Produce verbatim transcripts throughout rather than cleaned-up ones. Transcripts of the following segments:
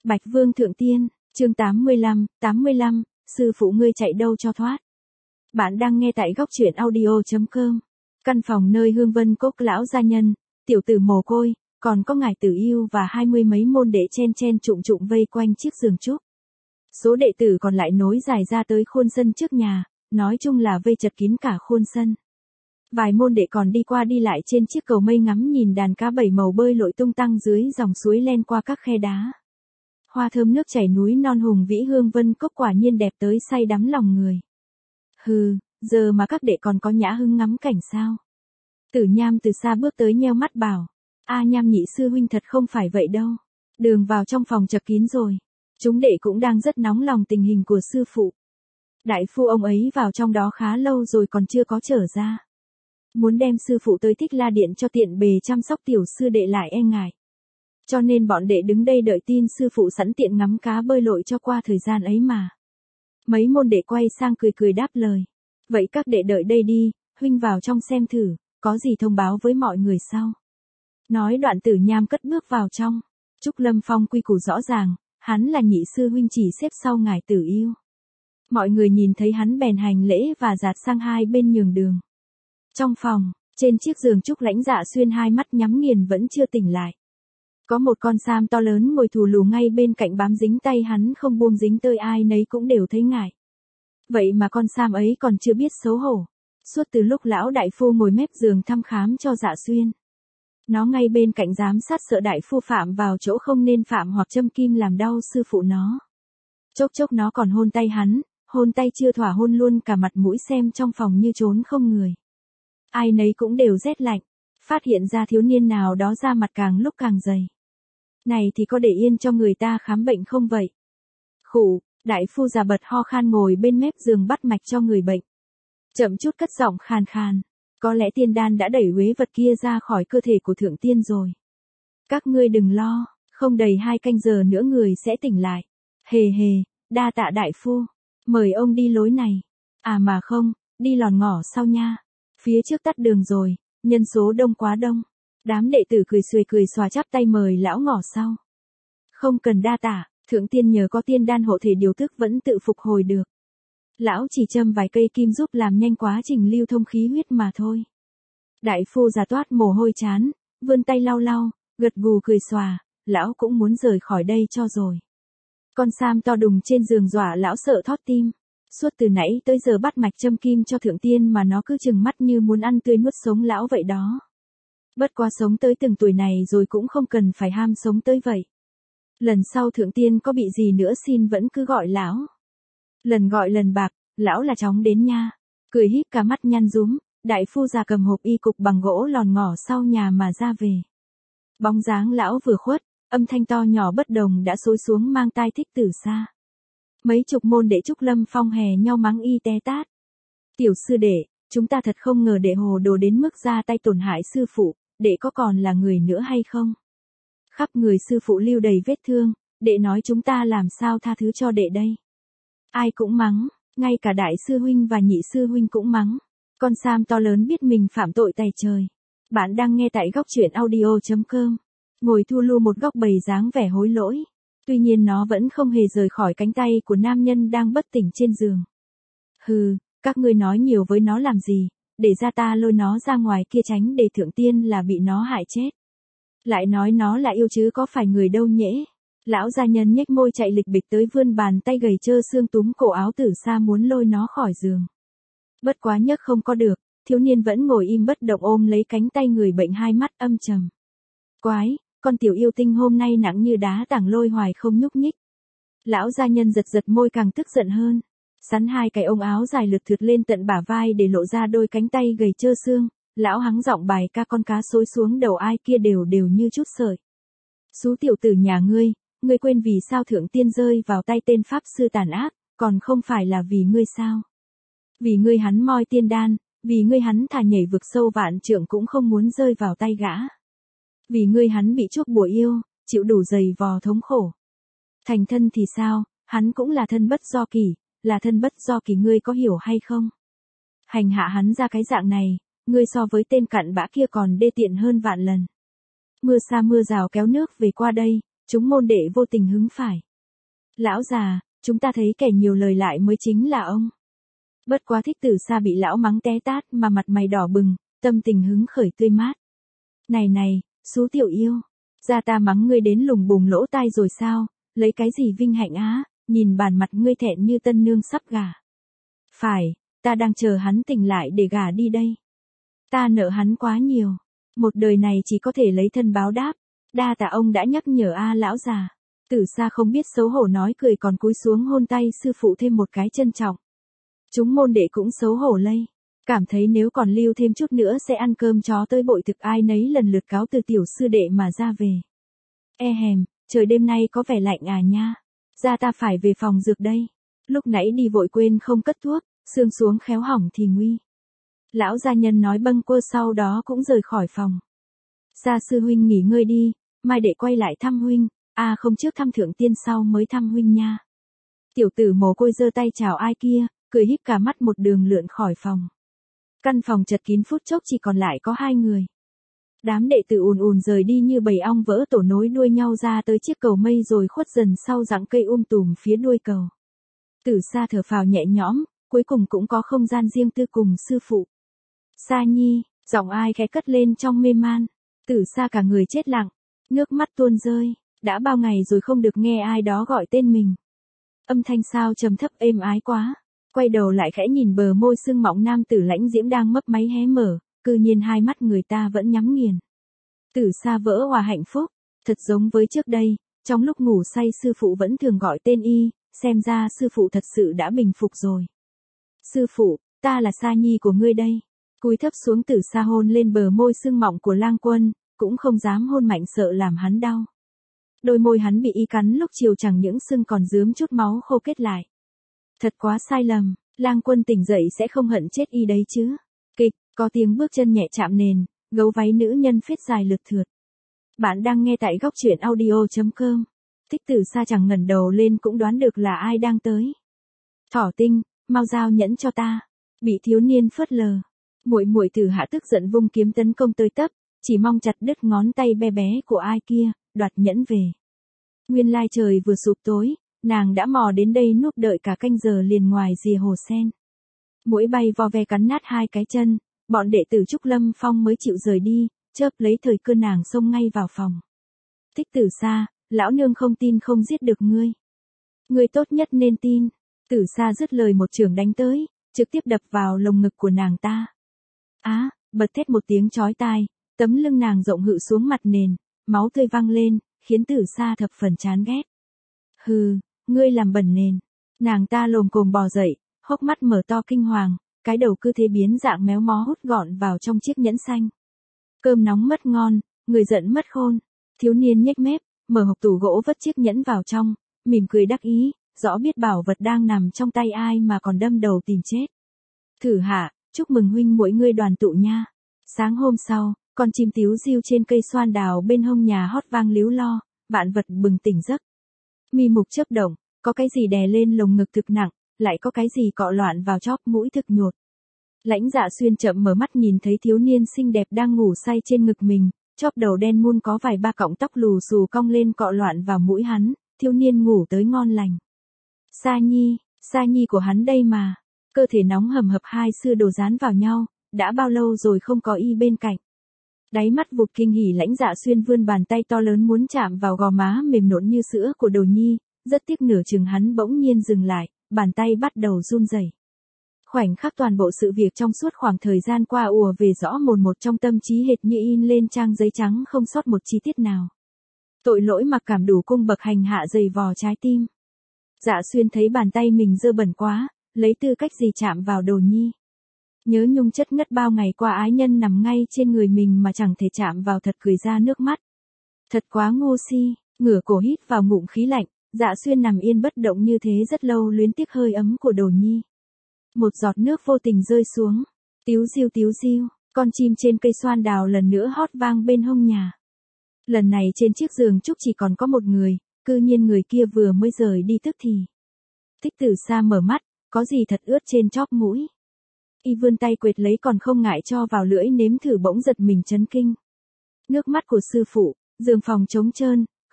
Bạch Vương Thượng Tiên, chương tám mươi lăm, tám mươi lăm, sư phụ ngươi chạy đâu cho thoát. Bạn đang nghe tại góc truyện audio chấm com. Căn phòng nơi Hương Vân Cốc lão gia nhân, tiểu tử mồ côi, còn có ngài tử yêu và hai mươi mấy môn đệ chen chen trụng trụng vây quanh chiếc giường trúc. Số đệ tử còn lại nối dài ra tới khuôn sân trước nhà, nói chung là vây chật kín cả khuôn sân. Vài môn đệ còn đi qua đi lại trên chiếc cầu mây ngắm nhìn đàn cá bảy màu bơi lội tung tăng dưới dòng suối len qua các khe đá. Hoa thơm nước chảy núi non hùng vĩ Hương Vân Cốc quả nhiên đẹp tới say đắm lòng người. Hừ, giờ mà các đệ còn có nhã hứng ngắm cảnh sao? Tử Nham từ xa bước tới nheo mắt bảo, a Nham nhị sư huynh thật không phải vậy đâu. Đường vào trong phòng chật kín rồi. Chúng đệ cũng đang rất nóng lòng tình hình của sư phụ. Đại phu ông ấy vào trong đó khá lâu rồi còn chưa có trở ra. Muốn đem sư phụ tới Thích La Điện cho tiện bề chăm sóc tiểu sư đệ lại e ngại. Cho nên bọn đệ đứng đây đợi tin sư phụ sẵn tiện ngắm cá bơi lội cho qua thời gian ấy mà. Mấy môn đệ quay sang cười cười đáp lời. Vậy các đệ đợi đây đi, huynh vào trong xem thử, có gì thông báo với mọi người sau. Nói đoạn Tử Nham cất bước vào trong. Trúc Lâm Phong quy củ rõ ràng, hắn là nhị sư huynh chỉ xếp sau ngài tử yêu. Mọi người nhìn thấy hắn bèn hành lễ và dạt sang hai bên nhường đường. Trong phòng, trên chiếc giường Trúc Lãnh Dạ Xuyên hai mắt nhắm nghiền vẫn chưa tỉnh lại. Có một con sam to lớn ngồi thù lù ngay bên cạnh bám dính tay hắn không buông dính tơi ai nấy cũng đều thấy ngại. Vậy mà con sam ấy còn chưa biết xấu hổ. Suốt từ lúc lão đại phu ngồi mép giường thăm khám cho Dạ Xuyên. Nó ngay bên cạnh giám sát sợ đại phu phạm vào chỗ không nên phạm hoặc châm kim làm đau sư phụ nó. Chốc chốc nó còn hôn tay hắn, hôn tay chưa thỏa hôn luôn cả mặt mũi xem trong phòng như trốn không người. Ai nấy cũng đều rét lạnh, phát hiện ra thiếu niên nào đó da mặt càng lúc càng dày. Này thì có để yên cho người ta khám bệnh không vậy? Khụ, đại phu già bật ho khan ngồi bên mép giường bắt mạch cho người bệnh. Chậm chút cất giọng khàn khàn, có lẽ tiên đan đã đẩy uế vật kia ra khỏi cơ thể của thượng tiên rồi. Các ngươi đừng lo, không đầy hai canh giờ nữa người sẽ tỉnh lại. Hề hề, đa tạ đại phu, mời ông đi lối này. À mà không, đi lòn ngỏ sau nha. Phía trước tắt đường rồi, nhân số đông quá đông. Đám đệ tử cười xuề cười xòa chắp tay mời lão ngỏ sau. Không cần đa tạ, thượng tiên nhờ có tiên đan hộ thể điều tức vẫn tự phục hồi được. Lão chỉ châm vài cây kim giúp làm nhanh quá trình lưu thông khí huyết mà thôi. Đại phu già toát mồ hôi chán, vươn tay lau lau, gật gù cười xòa, lão cũng muốn rời khỏi đây cho rồi. Con sam to đùng trên giường dọa lão sợ thót tim. Suốt từ nãy tới giờ bắt mạch châm kim cho thượng tiên mà nó cứ chừng mắt như muốn ăn tươi nuốt sống lão vậy đó. Bất quá sống tới từng tuổi này rồi cũng không cần phải ham sống tới vậy. Lần sau thượng tiên có bị gì nữa xin vẫn cứ gọi lão. Lần gọi lần bạc, lão là chóng đến nha. Cười híp cả mắt nhăn rúm, đại phu già cầm hộp y cục bằng gỗ lòn ngỏ sau nhà mà ra về. Bóng dáng lão vừa khuất, âm thanh to nhỏ bất đồng đã xối xuống mang tai thích từ xa. Mấy chục môn đệ Trúc Lâm Phong hè nhau mắng y té tát. Tiểu sư đệ, chúng ta thật không ngờ đệ hồ đồ đến mức ra tay tổn hại sư phụ, đệ có còn là người nữa hay không? Khắp người sư phụ lưu đầy vết thương, đệ nói chúng ta làm sao tha thứ cho đệ đây? Ai cũng mắng, ngay cả đại sư huynh và nhị sư huynh cũng mắng. Con sam to lớn biết mình phạm tội tày trời. Bạn đang nghe tại góc truyện audio chấm com. Ngồi thu lu một góc bày dáng vẻ hối lỗi. Tuy nhiên nó vẫn không hề rời khỏi cánh tay của nam nhân đang bất tỉnh trên giường. Hừ, các ngươi nói nhiều với nó làm gì, để ra ta lôi nó ra ngoài kia tránh để thượng tiên là bị nó hại chết. Lại nói nó là yêu chứ có phải người đâu nhễ. Lão gia nhân nhếch môi chạy lịch bịch tới vươn bàn tay gầy trơ xương túm cổ áo Tử Sa muốn lôi nó khỏi giường. Bất quá nhấc không có được, thiếu niên vẫn ngồi im bất động ôm lấy cánh tay người bệnh hai mắt âm trầm. Quái, con tiểu yêu tinh hôm nay nặng như đá tảng lôi hoài không nhúc nhích. Lão gia nhân giật giật môi càng tức giận hơn. Sắn hai cái ống áo dài lượt thượt lên tận bả vai để lộ ra đôi cánh tay gầy trơ xương. Lão hắng giọng bài ca con cá xối xuống đầu ai kia đều đều như chút sợi. Xú tiểu tử nhà ngươi, ngươi quên vì sao thượng tiên rơi vào tay tên pháp sư tàn ác, còn không phải là vì ngươi sao? Vì ngươi hắn moi tiên đan, vì ngươi hắn thà nhảy vực sâu vạn trượng cũng không muốn rơi vào tay gã. Vì ngươi hắn bị chuốc bùa yêu, chịu đủ dày vò thống khổ. Thành thân thì sao, hắn cũng là thân bất do kỳ, là thân bất do kỳ ngươi có hiểu hay không? Hành hạ hắn ra cái dạng này, ngươi so với tên cặn bã kia còn đê tiện hơn vạn lần. Mưa sa mưa rào kéo nước về qua đây, Chúng môn đệ vô tình hứng phải. Lão già, chúng ta thấy kẻ nhiều lời lại mới chính là ông. Bất quá Thích Tử Sa bị lão mắng té tát mà mặt mày đỏ bừng, tâm tình hứng khởi tươi mát. Này này, Sú tiểu yêu, ra ta mắng ngươi đến lùng bùng lỗ tai rồi sao, lấy cái gì vinh hạnh á, nhìn bản mặt ngươi thẹn như tân nương sắp gả. Phải, ta đang chờ hắn tỉnh lại để gả đi đây. Ta nợ hắn quá nhiều, một đời này chỉ có thể lấy thân báo đáp, đa tạ ông đã nhắc nhở a lão già. Tử Sa không biết xấu hổ nói cười còn cúi xuống hôn tay sư phụ thêm một cái trân trọng. Chúng môn đệ cũng xấu hổ lây, cảm thấy nếu còn lưu thêm chút nữa sẽ ăn cơm chó tới bội thực, ai nấy lần lượt cáo từ tiểu sư đệ mà ra về. E hèm, trời đêm nay có vẻ lạnh à nha, ra ta phải về phòng dược đây, lúc nãy đi vội quên không cất thuốc, xương xuống khéo hỏng thì nguy. Lão gia nhân nói bâng quơ sau đó cũng rời khỏi phòng. Sa sư huynh nghỉ ngơi đi, mai đệ quay lại thăm huynh, a à không trước thăm thượng tiên sau mới thăm huynh nha. Tiểu tử mồ côi giơ tay chào ai kia, cười híp cả mắt một đường lượn khỏi phòng. Căn phòng chật kín phút chốc chỉ còn lại có hai người. Đám đệ tử ùn ùn rời đi như bầy ong vỡ tổ nối đuôi nhau ra tới chiếc cầu mây rồi khuất dần sau rặng cây um tùm phía đuôi cầu. Tử Sa thở phào nhẹ nhõm, cuối cùng cũng có không gian riêng tư cùng sư phụ. Sa nhi, giọng ai khẽ cất lên trong mê man. Tử Sa cả người chết lặng, nước mắt tuôn rơi, đã bao ngày rồi không được nghe ai đó gọi tên mình. Âm thanh sao trầm thấp êm ái quá. Quay đầu lại khẽ nhìn bờ môi sưng mọng nam tử lãnh diễm đang mấp máy hé mở, cư nhiên hai mắt người ta vẫn nhắm nghiền. Tử Sa vỡ hòa hạnh phúc, thật giống với trước đây, trong lúc ngủ say sư phụ vẫn thường gọi tên y, xem ra sư phụ thật sự đã bình phục rồi. Sư phụ, ta là Sa nhi của ngươi đây. Cúi thấp xuống Tử Sa hôn lên bờ môi sưng mọng của Lang Quân, cũng không dám hôn mạnh sợ làm hắn đau. Đôi môi hắn bị y cắn lúc chiều chẳng những sưng còn rướm chút máu khô kết lại. Thật quá sai lầm, Lang Quân tỉnh dậy sẽ không hận chết y đấy chứ. Kịch, có tiếng bước chân nhẹ chạm nền, gấu váy nữ nhân phết dài lượt thượt. Bạn đang nghe tại góc truyện audio chấm com. Thích Tử Sa chẳng ngẩng đầu lên cũng đoán được là ai đang tới. Thỏ Tinh, mau giao nhẫn cho ta. Bị thiếu niên phớt lờ. Muội muội Tử Hạ tức giận vung kiếm tấn công tới tấp, chỉ mong chặt đứt ngón tay bé bé của ai kia, đoạt nhẫn về. Nguyên lai trời vừa sụp tối, nàng đã mò đến đây núp đợi cả canh giờ liền ngoài rìa hồ sen. Muỗi bay vo ve cắn nát hai cái chân, bọn đệ tử Trúc Lâm Phong mới chịu rời đi, chớp lấy thời cơ nàng xông ngay vào phòng. Thích Tử Sa, lão nương không tin không giết được ngươi. Ngươi tốt nhất nên tin. Tử Sa dứt lời một chưởng đánh tới, trực tiếp đập vào lồng ngực của nàng ta. Á, bật thét một tiếng chói tai, tấm lưng nàng rộng hự xuống mặt nền, máu tươi văng lên, khiến Tử Sa thập phần chán ghét. Hừ, ngươi làm bẩn nền. Nàng ta lồm cồm bò dậy, hốc mắt mở to kinh hoàng, cái đầu cứ thế biến dạng méo mó hút gọn vào trong chiếc nhẫn xanh. Cơm nóng mất ngon, người giận mất khôn. Thiếu niên nhếch mép, mở hộp tủ gỗ vất chiếc nhẫn vào trong, mỉm cười đắc ý, rõ biết bảo vật đang nằm trong tay ai mà còn đâm đầu tìm chết. Thử Hạ, chúc mừng huynh muội ngươi đoàn tụ nha. Sáng hôm sau, con chim tíu diêu trên cây xoan đào bên hông nhà hót vang líu lo, vạn vật bừng tỉnh giấc. Mi mục chớp động, có cái gì đè lên lồng ngực thực nặng, lại có cái gì cọ loạn vào chóp mũi thực nhột. Lãnh Dạ Xuyên chậm mở mắt nhìn thấy thiếu niên xinh đẹp đang ngủ say trên ngực mình, chóp đầu đen mun có vài ba cọng tóc lù xù cong lên cọ loạn vào mũi hắn, thiếu niên ngủ tới ngon lành. Sa nhi, Sa nhi của hắn đây mà. Cơ thể nóng hầm hập hai xưa đồ dán vào nhau, đã bao lâu rồi không có y bên cạnh. Đáy mắt vụt kinh hỉ, Lãnh Dạ Xuyên vươn bàn tay to lớn muốn chạm vào gò má mềm nộn như sữa của Đồ Nhi, rất tiếc nửa chừng hắn bỗng nhiên dừng lại, bàn tay bắt đầu run rẩy. Khoảnh khắc toàn bộ sự việc trong suốt khoảng thời gian qua ùa về rõ mồn một trong tâm trí hệt như in lên trang giấy trắng không sót một chi tiết nào. Tội lỗi mặc cảm đủ cung bậc hành hạ dày vò trái tim. Dạ Xuyên thấy bàn tay mình dơ bẩn quá, lấy tư cách gì chạm vào Đồ Nhi. Nhớ nhung chất ngất bao ngày qua ái nhân nằm ngay trên người mình mà chẳng thể chạm vào, thật cười ra nước mắt. Thật quá ngu si, ngửa cổ hít vào ngụm khí lạnh, Dạ Xuyên nằm yên bất động như thế rất lâu luyến tiếc hơi ấm của Đồ Nhi. Một giọt nước vô tình rơi xuống, tíu diêu tíu diêu, con chim trên cây xoan đào lần nữa hót vang bên hông nhà. Lần này trên chiếc giường trúc chỉ còn có một người, cư nhiên người kia vừa mới rời đi tức thì. Thích Tử Sa mở mắt, có gì thật ướt trên chóp mũi. Y vươn tay quệt lấy còn không ngại cho vào lưỡi nếm thử, bỗng giật mình chấn kinh. Nước mắt của sư phụ, giường phòng trống trơn,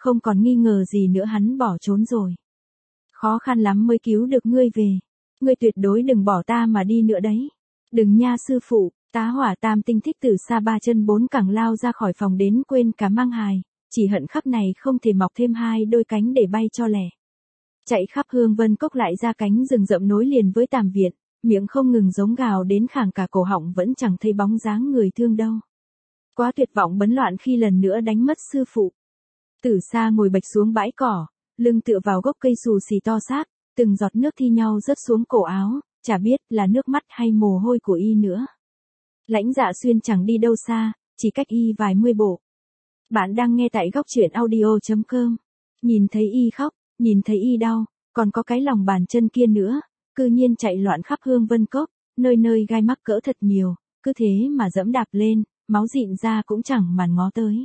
Không còn nghi ngờ gì nữa hắn bỏ trốn rồi. Khó khăn lắm mới cứu được ngươi về. Ngươi tuyệt đối đừng bỏ ta mà đi nữa đấy. Đừng nha sư phụ, tá hỏa tam tinh Thích Tử Sa ba chân bốn cẳng lao ra khỏi phòng đến quên cả mang hài, chỉ hận khắp này không thể mọc thêm hai đôi cánh để bay cho lẻ. Chạy khắp Hương Vân Cốc lại ra cánh rừng rậm nối liền với Tam Viện, miệng không ngừng giống gào đến khản cả cổ họng vẫn chẳng thấy bóng dáng người thương đâu. Quá tuyệt vọng bấn loạn khi lần nữa đánh mất sư phụ. Tử Sa ngồi bạch xuống bãi cỏ, lưng tựa vào gốc cây xù xì to xác, từng giọt nước thi nhau rớt xuống cổ áo, chả biết là nước mắt hay mồ hôi của y nữa. Lãnh Dạ Xuyên chẳng đi đâu xa, chỉ cách y vài mươi bộ. Bạn đang nghe tại góc truyện audio chấm com. Nhìn thấy y khóc, nhìn thấy y đau, còn có cái lòng bàn chân kia nữa, cư nhiên chạy loạn khắp Hương Vân Cốc, nơi nơi gai mắc cỡ thật nhiều, cứ thế mà dẫm đạp lên, máu dịn ra cũng chẳng màn ngó tới.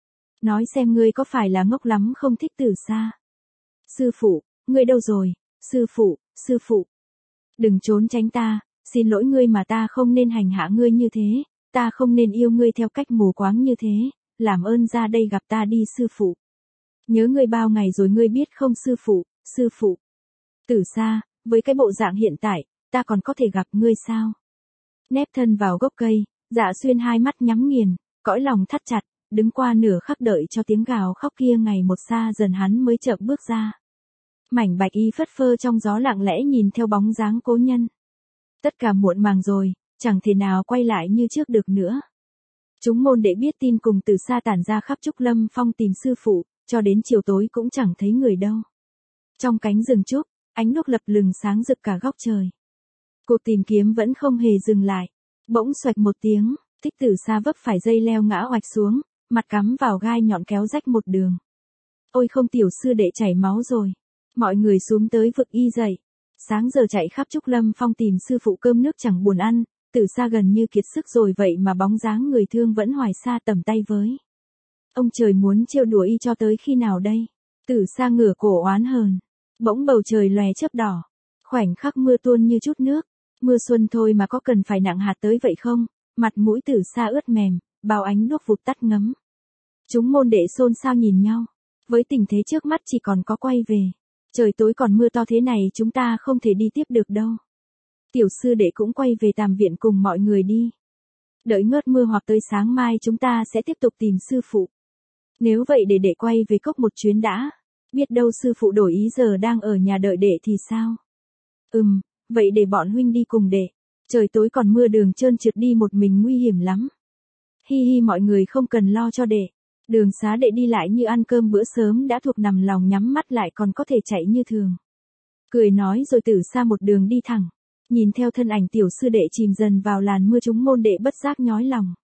Nói xem ngươi có phải là ngốc lắm không Thích Tử Sa? Sư phụ, ngươi đâu rồi? Sư phụ, sư phụ. Đừng trốn tránh ta, xin lỗi ngươi mà ta không nên hành hạ ngươi như thế, ta không nên yêu ngươi theo cách mù quáng như thế, làm ơn ra đây gặp ta đi sư phụ. Nhớ ngươi bao ngày rồi ngươi biết không sư phụ, sư phụ. Tử Sa, với cái bộ dạng hiện tại, ta còn có thể gặp ngươi sao? Nép thân vào gốc cây, Dạ Xuyên hai mắt nhắm nghiền, cõi lòng thắt chặt, đứng qua nửa khắc đợi cho tiếng gào khóc kia ngày một xa dần hắn mới chợt bước ra. Mảnh bạch y phất phơ trong gió lặng lẽ nhìn theo bóng dáng cố nhân. Tất cả muộn màng rồi, chẳng thể nào quay lại như trước được nữa. Chúng môn đệ biết tin cùng Tử Sa tản ra khắp Trúc Lâm Phong tìm sư phụ, cho đến chiều tối cũng chẳng thấy người đâu. Trong cánh rừng trúc, ánh đuốc lập lừng sáng rực cả góc trời. Cuộc tìm kiếm vẫn không hề dừng lại. Bỗng xoạch một tiếng, Thích Tử Sa vấp phải dây leo ngã oạch xuống, mặt cắm vào gai nhọn kéo rách một đường. Ôi không, tiểu sư đệ chảy máu rồi. Mọi người xuống tới vực y dậy. Sáng giờ chạy khắp Trúc Lâm Phong tìm sư phụ cơm nước chẳng buồn ăn, Tử Sa gần như kiệt sức rồi vậy mà bóng dáng người thương vẫn hoài xa tầm tay với. Ông trời muốn trêu đùa y cho tới khi nào đây? Tử Sa ngửa cổ oán hờn. Bỗng bầu trời lòe chớp đỏ. Khoảnh khắc mưa tuôn như chút nước. Mưa xuân thôi mà có cần phải nặng hạt tới vậy không? Mặt mũi Tử Sa ướt mềm, bao ánh đuốc vụt tắt ngấm. Chúng môn đệ xôn xao nhìn nhau. Với tình thế trước mắt chỉ còn có quay về. Trời tối còn mưa to thế này chúng ta không thể đi tiếp được đâu. Tiểu sư đệ cũng quay về Tam Viện cùng mọi người đi. Đợi ngớt mưa hoặc tới sáng mai chúng ta sẽ tiếp tục tìm sư phụ. Nếu vậy để đệ quay về cốc một chuyến đã. Biết đâu sư phụ đổi ý giờ đang ở nhà đợi đệ thì sao? Ừm, vậy để bọn huynh đi cùng đệ. Trời tối còn mưa đường trơn trượt đi một mình nguy hiểm lắm. Hi hi, mọi người không cần lo cho đệ. Đường xá đệ đi lại như ăn cơm bữa sớm đã thuộc nằm lòng, nhắm mắt lại còn có thể chạy như thường. Cười nói rồi Tử Sa một đường đi thẳng. Nhìn theo thân ảnh tiểu sư đệ chìm dần vào làn mưa, chúng môn đệ bất giác nhói lòng.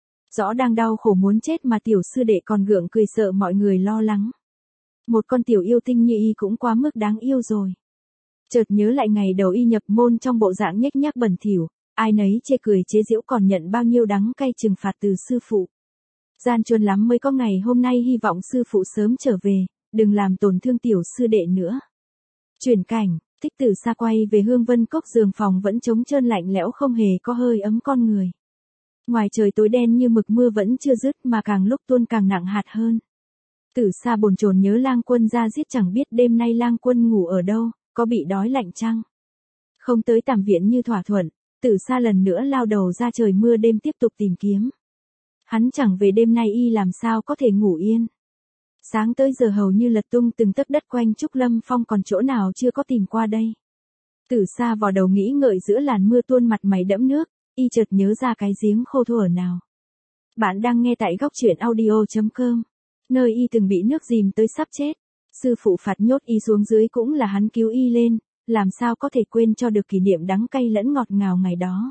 Rõ đang đau khổ muốn chết mà tiểu sư đệ còn gượng cười sợ mọi người lo lắng. Một con tiểu yêu tinh như y cũng quá mức đáng yêu rồi. Chợt nhớ lại ngày đầu y nhập môn trong bộ dạng nhếch nhác bẩn thỉu, ai nấy chê cười chế giễu còn nhận bao nhiêu đắng cay trừng phạt từ sư phụ. Gian truân lắm mới có ngày hôm nay, hy vọng sư phụ sớm trở về, đừng làm tổn thương tiểu sư đệ nữa. Chuyển cảnh, Thích Tử Sa quay về Hương Vân Cốc, giường phòng vẫn trống trơn lạnh lẽo không hề có hơi ấm con người. Ngoài trời tối đen như mực, mưa vẫn chưa dứt mà càng lúc tuôn càng nặng hạt hơn. Tử Sa bồn chồn nhớ Lang Quân ra giết, chẳng biết đêm nay Lang Quân ngủ ở đâu, có bị đói lạnh chăng? Không tới Tam Viện như thỏa thuận, Tử Sa lần nữa lao đầu ra trời mưa đêm tiếp tục tìm kiếm. Hắn chẳng về đêm nay y làm sao có thể ngủ yên. Sáng tới giờ hầu như lật tung từng tấc đất quanh Trúc Lâm Phong, còn chỗ nào chưa có tìm qua đây. Tử Sa vò đầu nghĩ ngợi giữa làn mưa tuôn, mặt mày đẫm nước, y chợt nhớ ra cái giếng khô thuở nào. Bạn đang nghe tại góc truyện audio chấm com, nơi y từng bị nước dìm tới sắp chết. Sư phụ phạt nhốt y xuống dưới cũng là hắn cứu y lên, làm sao có thể quên cho được kỷ niệm đắng cay lẫn ngọt ngào ngày đó.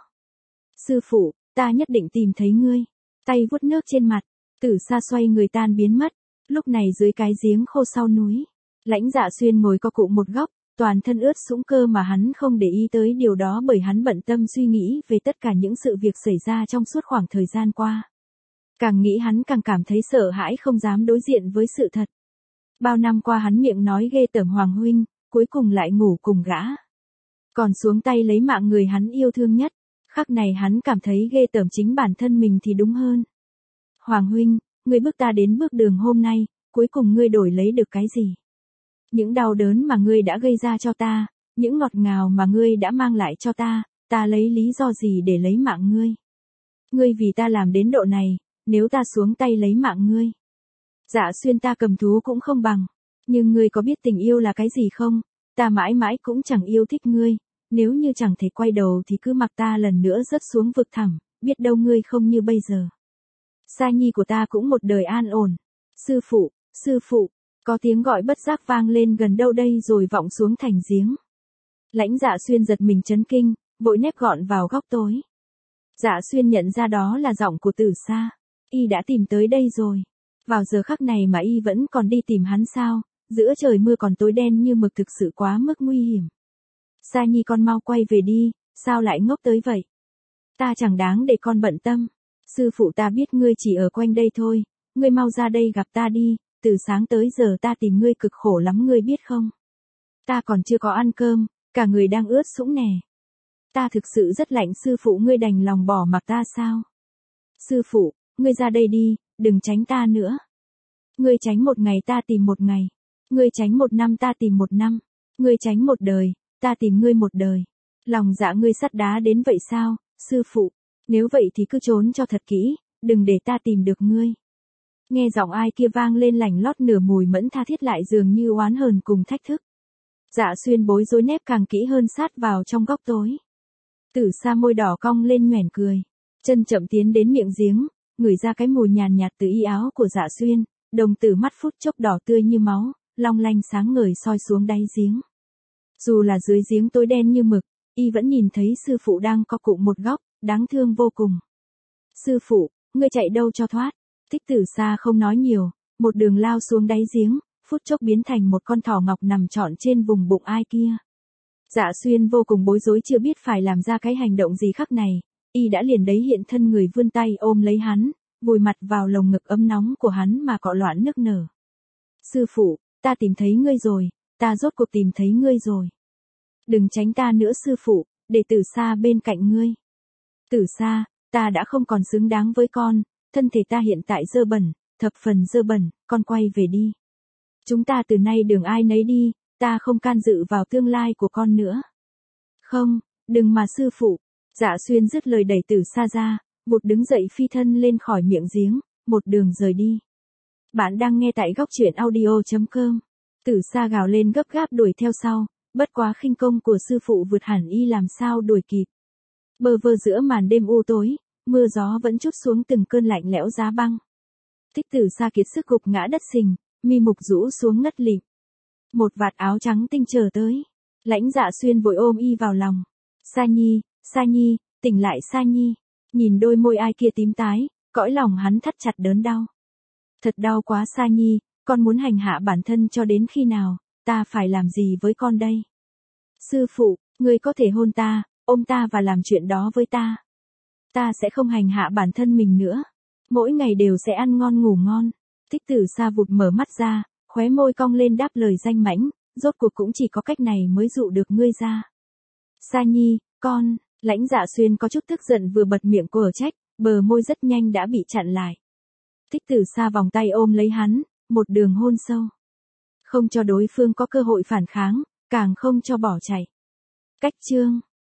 Sư phụ, ta nhất định tìm thấy ngươi. Tay vuốt nước trên mặt, Tử Sa xoay người tan biến mất. Lúc này dưới cái giếng khô sau núi, Lãnh Dạ Xuyên ngồi co cụm một góc, toàn thân ướt sũng cơ mà hắn không để ý tới điều đó, bởi hắn bận tâm suy nghĩ về tất cả những sự việc xảy ra trong suốt khoảng thời gian qua. Càng nghĩ hắn càng cảm thấy sợ hãi, không dám đối diện với sự thật. Bao năm qua hắn miệng nói ghê tởm Hoàng huynh, cuối cùng lại ngủ cùng gã. Còn xuống tay lấy mạng người hắn yêu thương nhất. Khắc này hắn cảm thấy ghê tởm chính bản thân mình thì đúng hơn. Hoàng huynh, người bước ta đến bước đường hôm nay, cuối cùng ngươi đổi lấy được cái gì? Những đau đớn mà ngươi đã gây ra cho ta, những ngọt ngào mà ngươi đã mang lại cho ta, ta lấy lý do gì để lấy mạng ngươi? Ngươi vì ta làm đến độ này, nếu ta xuống tay lấy mạng ngươi. Dạ Xuyên, ta cầm thú cũng không bằng. Nhưng ngươi có biết tình yêu là cái gì không? Ta mãi mãi cũng chẳng yêu thích ngươi. Nếu như chẳng thể quay đầu thì cứ mặc ta lần nữa rớt xuống vực thẳm, biết đâu ngươi không như bây giờ. Sa nhi của ta cũng một đời an ổn. Sư phụ, sư phụ, có tiếng gọi bất giác vang lên gần đâu đây rồi vọng xuống thành giếng. Lãnh Dạ Xuyên giật mình chấn kinh, vội nép gọn vào góc tối. Dạ Xuyên nhận ra đó là giọng của Tử Sa. Y đã tìm tới đây rồi. Vào giờ khắc này mà y vẫn còn đi tìm hắn sao? Giữa trời mưa còn tối đen như mực, thực sự quá mức nguy hiểm. Sa nhi, con mau quay về đi, sao lại ngốc tới vậy? Ta chẳng đáng để con bận tâm. Sư phụ ta biết ngươi chỉ ở quanh đây thôi, ngươi mau ra đây gặp ta đi, từ sáng tới giờ ta tìm ngươi cực khổ lắm ngươi biết không? Ta còn chưa có ăn cơm, cả người đang ướt sũng nè. Ta thực sự rất lạnh, sư phụ ngươi đành lòng bỏ mặc ta sao? Sư phụ, ngươi ra đây đi, đừng tránh ta nữa. Ngươi tránh một ngày ta tìm một ngày. Ngươi tránh một năm ta tìm một năm. Ngươi tránh một đời, ta tìm ngươi một đời. Lòng dạ ngươi sắt đá đến vậy sao, sư phụ? Nếu vậy thì cứ trốn cho thật kỹ, đừng để ta tìm được ngươi. Nghe giọng ai kia vang lên lành lót nửa mùi mẫn tha thiết lại dường như oán hờn cùng thách thức. Dạ Xuyên bối rối nép càng kỹ hơn sát vào trong góc tối. Tử Sa môi đỏ cong lên nhoẻn cười. Chân chậm tiến đến miệng giếng, ngửi ra cái mùi nhàn nhạt từ y áo của Dạ Xuyên, đồng tử mắt phút chốc đỏ tươi như máu, long lanh sáng ngời soi xuống đáy giếng. Dù là dưới giếng tối đen như mực, y vẫn nhìn thấy sư phụ đang co cụm một góc, đáng thương vô cùng. Sư phụ, ngươi chạy đâu cho thoát? Tích Tử Sa không nói nhiều, một đường lao xuống đáy giếng, phút chốc biến thành một con thỏ ngọc nằm trọn trên vùng bụng ai kia. Dạ Xuyên vô cùng bối rối chưa biết phải làm ra cái hành động gì khắc này, y đã liền đấy hiện thân người vươn tay ôm lấy hắn, vùi mặt vào lồng ngực ấm nóng của hắn mà cọ loạn nức nở. Sư phụ, ta tìm thấy ngươi rồi, ta rốt cuộc tìm thấy ngươi rồi. Đừng tránh ta nữa sư phụ, để Tử Sa bên cạnh ngươi. Tử Sa, ta đã không còn xứng đáng với con, thân thể ta hiện tại dơ bẩn, thập phần dơ bẩn, con quay về đi. Chúng ta từ nay đường ai nấy đi, ta không can dự vào tương lai của con nữa. Không, đừng mà sư phụ. Dạ Xuyên dứt lời đẩy Tử Sa ra, vụt đứng dậy phi thân lên khỏi miệng giếng, một đường rời đi. Bạn đang nghe tại góc truyện audio chấm com. Tử Sa gào lên gấp gáp đuổi theo sau, bất quá khinh công của sư phụ vượt hẳn y làm sao đuổi kịp. Bơ vơ giữa màn đêm u tối, mưa gió vẫn trút xuống từng cơn lạnh lẽo giá băng. Tích Tử Sa kiệt sức gục ngã đất sình, mi mục rũ xuống ngất lịm. Một vạt áo trắng tinh chờ tới. Lãnh Dạ Xuyên vội ôm y vào lòng. Sa nhi, Sa nhi, tỉnh lại Sa nhi. Nhìn đôi môi ai kia tím tái, cõi lòng hắn thắt chặt đớn đau. Thật đau quá Sa nhi, con muốn hành hạ bản thân cho đến khi nào, ta phải làm gì với con đây? Sư phụ, ngươi có thể hôn ta, ôm ta và làm chuyện đó với ta. Ta sẽ không hành hạ bản thân mình nữa. Mỗi ngày đều sẽ ăn ngon ngủ ngon. Tích Tử Sa vụt mở mắt ra, khóe môi cong lên đáp lời danh mãnh, rốt cuộc cũng chỉ có cách này mới dụ được ngươi ra. Sa nhi, con, Lãnh Dạ Xuyên có chút tức giận vừa bật miệng của trách, bờ môi rất nhanh đã bị chặn lại. Tích Tử Sa vòng tay ôm lấy hắn, một đường hôn sâu. Không cho đối phương có cơ hội phản kháng, càng không cho bỏ chạy. Cách chương